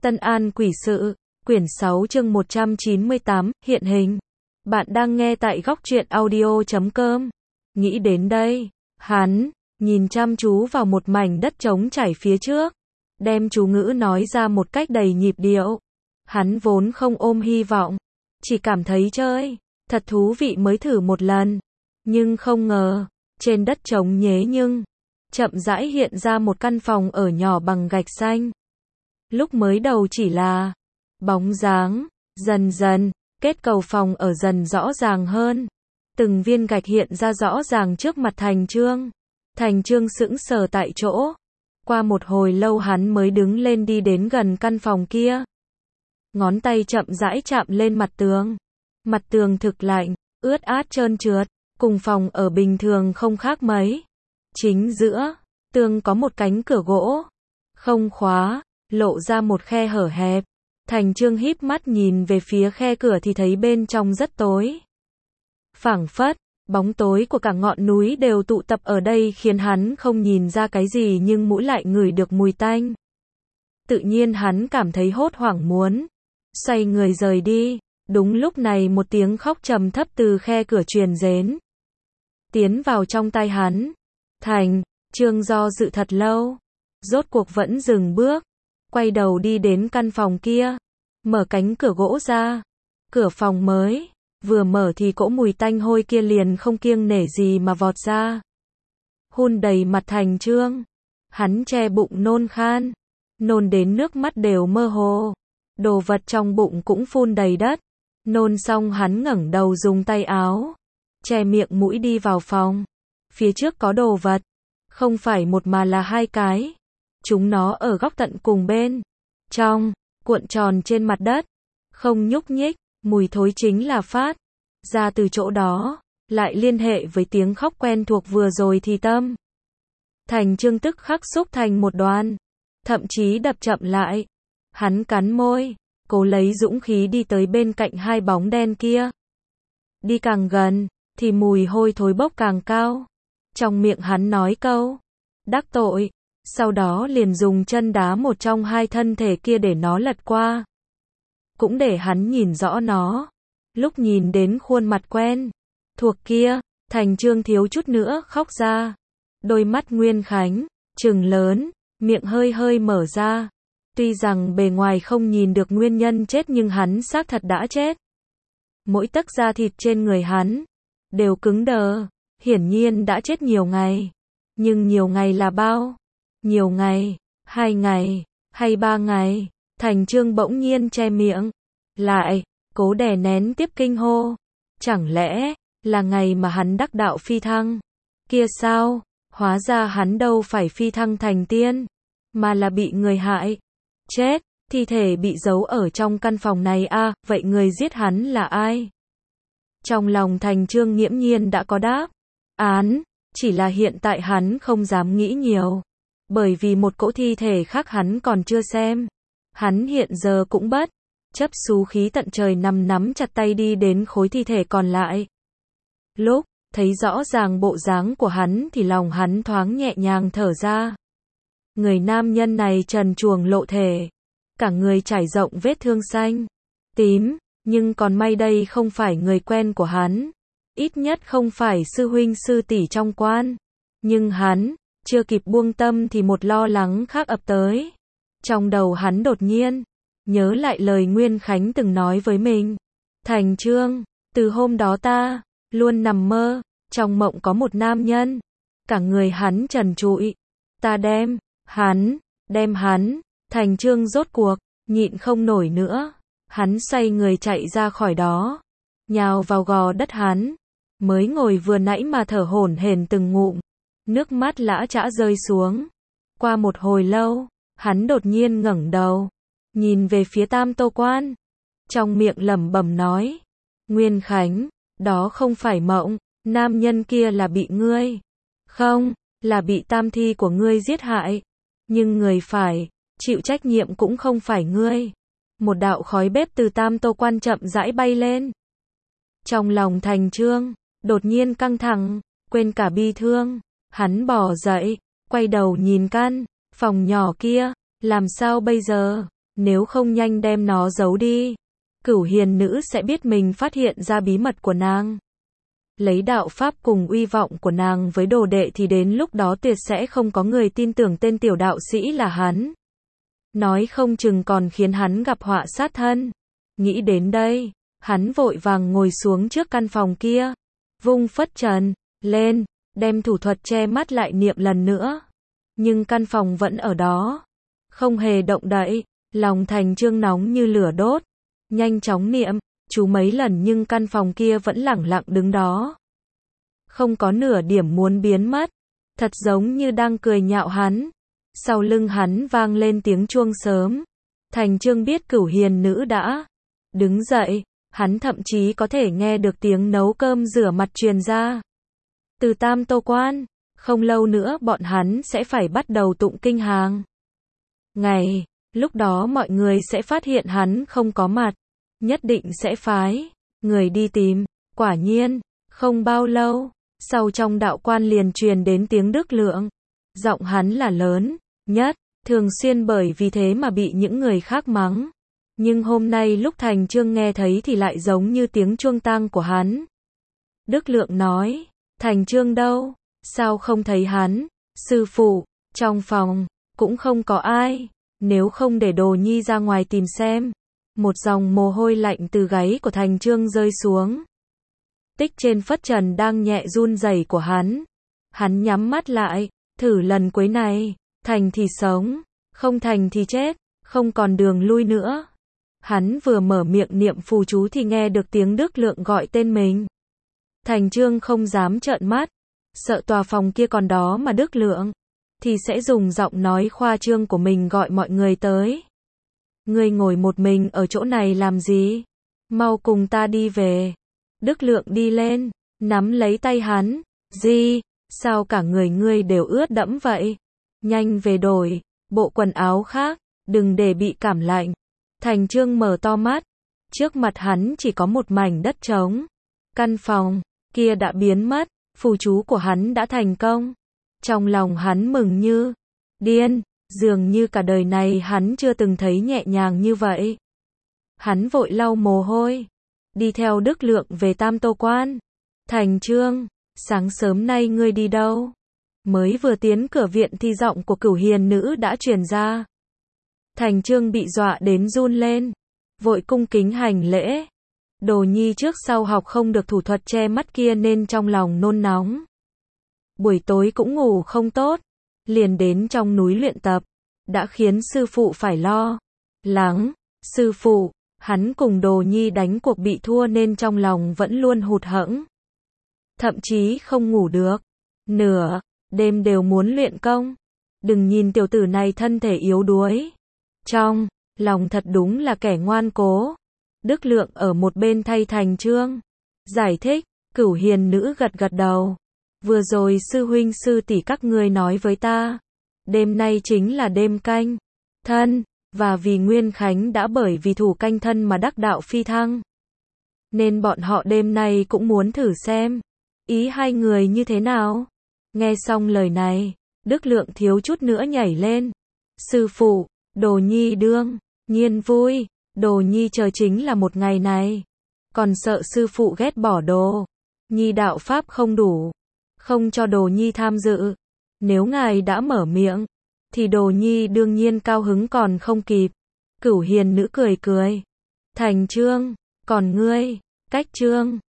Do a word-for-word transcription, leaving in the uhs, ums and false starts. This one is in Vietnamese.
Tân An Quỷ Sự, quyển sáu chương một trăm chín mươi tám, hiện hình. Bạn đang nghe tại góc truyện audio chấm com. Nghĩ đến đây, hắn nhìn chăm chú vào một mảnh đất trống trải phía trước, đem chú ngữ nói ra một cách đầy nhịp điệu. Hắn vốn không ôm hy vọng, chỉ cảm thấy chơi thật thú vị mới thử một lần, nhưng không ngờ, trên đất trống nhế nhưng chậm rãi hiện ra một căn phòng ở nhỏ bằng gạch xanh. Lúc mới đầu chỉ là bóng dáng, dần dần, kết cấu phòng ở dần rõ ràng hơn. Từng viên gạch hiện ra rõ ràng trước mặt Thành Chương. Thành Chương sững sờ tại chỗ. Qua một hồi lâu hắn mới đứng lên đi đến gần căn phòng kia. Ngón tay chậm rãi chạm lên mặt tường. Mặt tường thực lạnh, ướt át trơn trượt, cùng phòng ở bình thường không khác mấy. Chính giữa tường có một cánh cửa gỗ, không khóa, lộ ra một khe hở hẹp. Thành Chương híp mắt nhìn về phía khe cửa thì thấy bên trong rất tối. Phảng phất, bóng tối của cả ngọn núi đều tụ tập ở đây khiến hắn không nhìn ra cái gì nhưng mũi lại ngửi được mùi tanh. Tự nhiên hắn cảm thấy hốt hoảng muốn xoay người rời đi. Đúng lúc này một tiếng khóc trầm thấp từ khe cửa truyền đến. Tiến vào trong tai hắn. Thành Chương do dự thật lâu, rốt cuộc vẫn dừng bước, quay đầu đi đến căn phòng kia, mở cánh cửa gỗ ra. Cửa phòng mới vừa mở thì cỗ mùi tanh hôi kia liền không kiêng nể gì mà vọt ra, hun đầy mặt Thành Chương. Hắn che bụng nôn khan, nôn đến nước mắt đều mơ hồ, đồ vật trong bụng cũng phun đầy đất. Nôn xong hắn ngẩng đầu dùng tay áo che miệng mũi đi vào phòng. Phía trước có đồ vật, không phải một mà là hai cái. Chúng nó ở góc tận cùng bên trong, cuộn tròn trên mặt đất, không nhúc nhích. Mùi thối chính là phát ra từ chỗ đó, lại liên hệ với tiếng khóc quen thuộc vừa rồi thì tâm Thành Chương tức khắc xúc thành một đoàn, thậm chí đập chậm lại. Hắn cắn môi, cố lấy dũng khí đi tới bên cạnh hai bóng đen kia. Đi càng gần, thì mùi hôi thối bốc càng cao. Trong miệng hắn nói câu đắc tội, sau đó liền dùng chân đá một trong hai thân thể kia để nó lật qua. Cũng để hắn nhìn rõ nó. Lúc nhìn đến khuôn mặt quen thuộc kia, Thành Chương thiếu chút nữa khóc ra. Đôi mắt Nguyên Khánh trừng lớn, miệng hơi hơi mở ra. Tuy rằng bề ngoài không nhìn được nguyên nhân chết nhưng hắn xác thật đã chết. Mỗi tấc da thịt trên người hắn đều cứng đờ, hiển nhiên đã chết nhiều ngày. Nhưng nhiều ngày là bao? Nhiều ngày, hai ngày, hay ba ngày? Thành Chương bỗng nhiên che miệng lại, cố đè nén tiếp kinh hô. Chẳng lẽ là ngày mà hắn đắc đạo phi thăng kia sao? Hóa ra hắn đâu phải phi thăng thành tiên, mà là bị người hại. Chết, thi thể bị giấu ở trong căn phòng này a, à, vậy người giết hắn là ai? Trong lòng Thành Chương nghiễm nhiên đã có đáp án, chỉ là hiện tại hắn không dám nghĩ nhiều, bởi vì một cỗ thi thể khác hắn còn chưa xem. Hắn hiện giờ cũng bất chấp xú khí tận trời nằm nắm chặt tay đi đến khối thi thể còn lại. Lúc thấy rõ ràng bộ dáng của hắn thì lòng hắn thoáng nhẹ nhàng thở ra. Người nam nhân này trần truồng lộ thể, cả người trải rộng vết thương xanh, tím, nhưng còn may đây không phải người quen của hắn, ít nhất không phải sư huynh sư tỷ trong quan. Nhưng hắn chưa kịp buông tâm thì một lo lắng khác ập tới. Trong đầu hắn đột nhiên nhớ lại lời Nguyên Khánh từng nói với mình. Thành Chương, từ hôm đó ta luôn nằm mơ, trong mộng có một nam nhân, cả người hắn trần trụi, ta đem hắn, đem hắn. Thành Chương rốt cuộc nhịn không nổi nữa, hắn xoay người chạy ra khỏi đó, nhào vào gò đất hắn mới ngồi vừa nãy mà thở hổn hển từng ngụm, nước mắt lã chã rơi xuống. Qua một hồi lâu, hắn đột nhiên ngẩng đầu, nhìn về phía Tam Tô Quan, trong miệng lẩm bẩm nói: Nguyên Khánh, đó không phải mộng, nam nhân kia là bị ngươi, không, là bị tam thi của ngươi giết hại, nhưng người phải chịu trách nhiệm cũng không phải ngươi. Một đạo khói bếp từ Tam Tô Quan chậm rãi bay lên. Trong lòng Thành Chương đột nhiên căng thẳng, quên cả bi thương, hắn bò dậy, quay đầu nhìn căn phòng nhỏ kia, làm sao bây giờ? nếu không nhanh đem nó giấu đi. Cửu hiền nữ sẽ biết mình phát hiện ra bí mật của nàng. Lấy đạo pháp cùng uy vọng của nàng với đồ đệ thì đến lúc đó tuyệt sẽ không có người tin tưởng tên tiểu đạo sĩ là hắn. Nói không chừng còn khiến hắn gặp họa sát thân. Nghĩ đến đây, hắn vội vàng ngồi xuống trước căn phòng kia, vung phất trần lên, đem thủ thuật che mắt lại niệm lần nữa. Nhưng căn phòng vẫn ở đó, không hề động đậy. Lòng Thành Chương nóng như lửa đốt, nhanh chóng niệm chú mấy lần nhưng căn phòng kia vẫn lẳng lặng đứng đó, không có nửa điểm muốn biến mất, thật giống như đang cười nhạo hắn. Sau lưng hắn vang lên tiếng chuông sớm. Thành Chương biết Cửu hiền nữ đã đứng dậy, hắn thậm chí có thể nghe được tiếng nấu cơm rửa mặt truyền ra từ Tam Tô Quan. Không lâu nữa bọn hắn sẽ phải bắt đầu tụng kinh hàng ngày, lúc đó mọi người sẽ phát hiện hắn không có mặt, nhất định sẽ phái người đi tìm. Quả nhiên, không bao lâu, sau trong đạo quan liền truyền đến tiếng Đức Lượng. Giọng hắn là lớn nhất, thường xuyên bởi vì thế mà bị những người khác mắng. Nhưng hôm nay lúc Thành Chương nghe thấy thì lại giống như tiếng chuông tang của hắn. Đức Lượng nói, Thành Chương đâu? Sao không thấy hắn? Sư phụ, trong phòng, cũng không có ai, nếu không để Đồ Nhi ra ngoài tìm xem. Một dòng mồ hôi lạnh từ gáy của Thành Chương rơi xuống. Tích trên phất trần đang nhẹ run rẩy của hắn. Hắn nhắm mắt lại, thử lần cuối này, thành thì sống, không thành thì chết, không còn đường lui nữa. Hắn vừa mở miệng niệm phù chú thì nghe được tiếng Đức Lượng gọi tên mình. Thành Chương không dám trợn mắt, sợ tòa phòng kia còn đó mà Đức Lượng thì sẽ dùng giọng nói khoa trương của mình gọi mọi người tới. Ngươi ngồi một mình ở chỗ này làm gì? Mau cùng ta đi về. Đức Lượng đi lên, nắm lấy tay hắn. Gì? Sao cả người ngươi đều ướt đẫm vậy? Nhanh về đổi bộ quần áo khác, đừng để bị cảm lạnh. Thành Chương mở to mắt, trước mặt hắn chỉ có một mảnh đất trống. Căn phòng kia đã biến mất, phù chú của hắn đã thành công. Trong lòng hắn mừng như điên, dường như cả đời này hắn chưa từng thấy nhẹ nhàng như vậy. Hắn vội lau mồ hôi, đi theo Đức Lượng về Tam Tô Quan. Thành Chương, sáng sớm nay ngươi đi đâu? Mới vừa tiến cửa viện thì giọng của Cửu hiền nữ đã truyền ra. Thành Chương bị dọa đến run lên, vội cung kính hành lễ. Đồ Nhi trước sau học không được thủ thuật che mắt kia nên trong lòng nôn nóng. Buổi tối cũng ngủ không tốt, liền đến trong núi luyện tập, đã khiến sư phụ phải lo lắng. Sư phụ, hắn cùng Đồ Nhi đánh cuộc bị thua nên trong lòng vẫn luôn hụt hẫng, thậm chí không ngủ được, nửa đêm đều muốn luyện công. Đừng nhìn tiểu tử này thân thể yếu đuối, trong lòng thật đúng là kẻ ngoan cố. Đức Lượng ở một bên thay Thành Chương giải thích. Cửu hiền nữ gật gật đầu. Vừa rồi sư huynh sư tỷ các ngươi nói với ta, đêm nay chính là đêm canh thân, và vì Nguyên Khánh đã bởi vì thủ canh thân mà đắc đạo phi thăng, nên bọn họ đêm nay cũng muốn thử xem ý hai người như thế nào. Nghe xong lời này, Đức Lượng thiếu chút nữa nhảy lên. Sư phụ, Đồ Nhi đương nhiên vui, Đồ Nhi chờ chính là một ngày này, còn sợ sư phụ ghét bỏ Đồ Nhi đạo pháp không đủ, không cho Đồ Nhi tham dự. Nếu ngài đã mở miệng, thì Đồ Nhi đương nhiên cao hứng còn không kịp. Cửu hiền nữ cười cười. Thành Chương, còn ngươi, Cách Chương,